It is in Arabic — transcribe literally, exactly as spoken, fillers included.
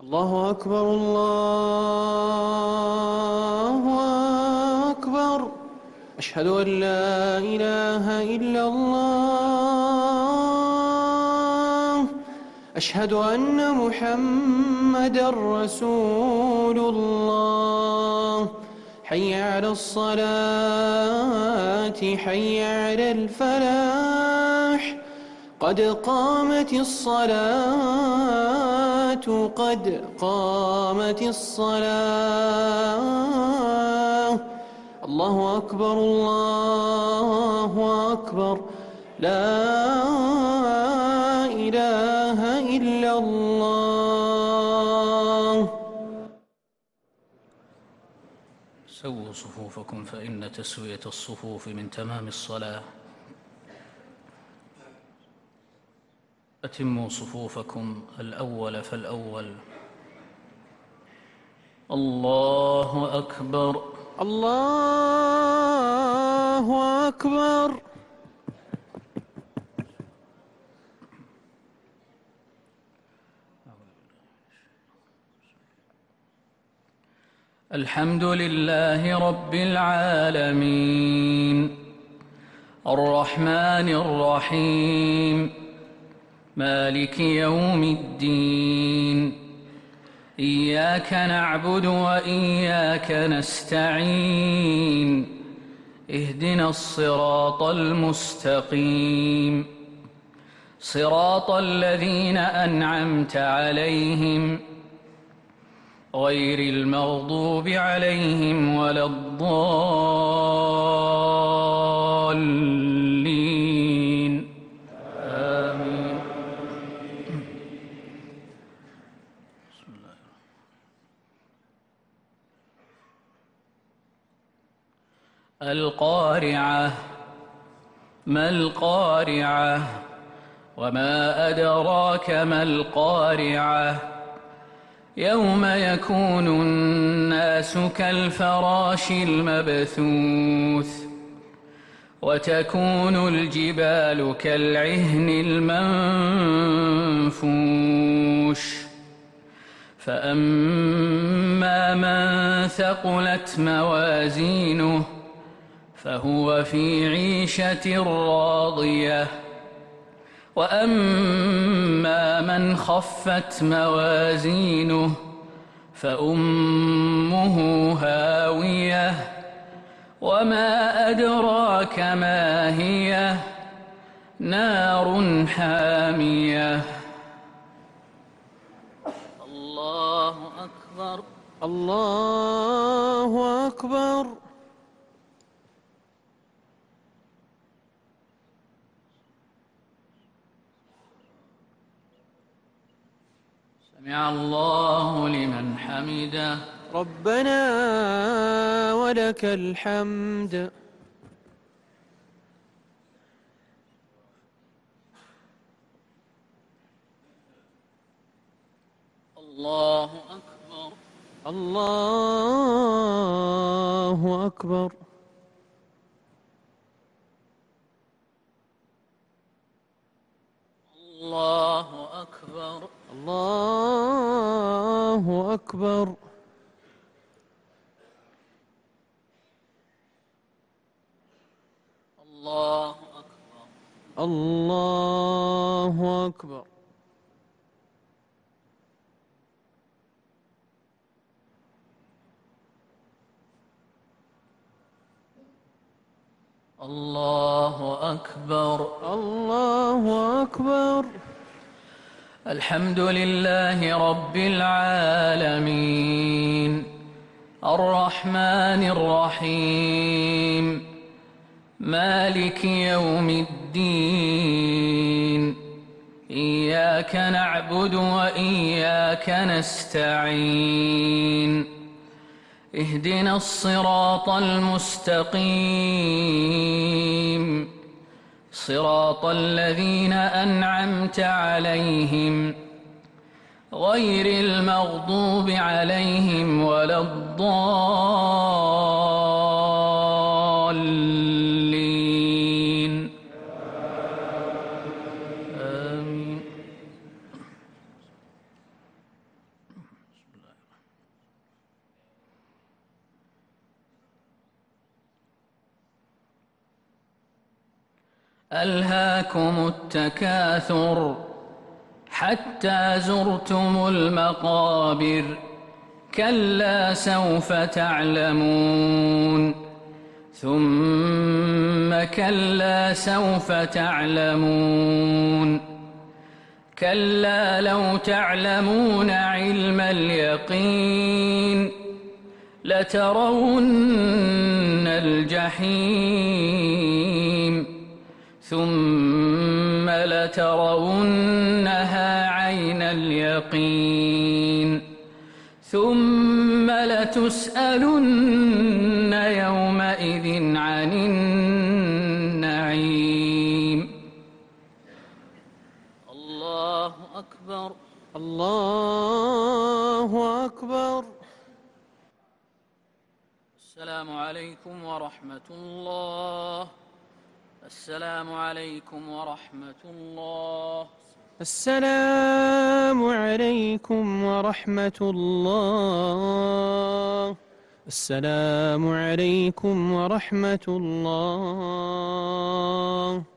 الله أكبر الله أكبر. أشهد أن لا إله إلا الله. أشهد أن محمدًا رسول الله. حي على الصلاة حي على الفلاح. قد قامت الصلاة قد قامت الصلاة. الله أكبر الله أكبر. لا إله إلا الله. سووا صفوفكم فإن تسوية الصفوف من تمام الصلاة. أتموا صفوفكم الأول فالأول. الله أكبر الله أكبر. الحمد لله رب العالمين الرحمن الرحيم مالك يوم الدين. إياك نعبد وإياك نستعين. اهدنا الصراط المستقيم صراط الذين أنعمت عليهم غير المغضوب عليهم ولا الضالين. آمين. بسم الله. القارعة. ما القارعة وما أدراك ما القارعة. يوم يكون الناس كالفراش المبثوث وتكون الجبال كالعهن المنفوش. فأما من ثقلت موازينه فهو في عيشة راضية. وأما من خفت موازينه فأمه هاوية. وما أدراك ما هي. نار حامية. الله أكبر الله أكبر. سمع الله لمن حمده. ربنا ولك الحمد. الله أكبر الله أكبر. الله أكبر الله أكبر. الله أكبر الله أكبر. الله أكبر الله أكبر. الحمد لله رب العالمين الرحمن الرحيم مالك يوم الدين. إياك نعبد وإياك نستعين. اهدنا الصراط المستقيم صراط الذين أنعمت عليهم غير المغضوب عليهم ولا الضالين. آمين. ألهاكم التكاثر حتى زرتم المقابر كلا سوف تعلمون ثم كلا سوف تعلمون كلا لو تعلمون علم اليقين لترون الجحيم ثم لترونها عين اليقين ثم لتسألن يومئذ عن النعيم. الله أكبر. الله أكبر. السلام عليكم ورحمة الله. السلام عليكم ورحمة الله. السلام عليكم ورحمة الله. السلام عليكم ورحمة الله.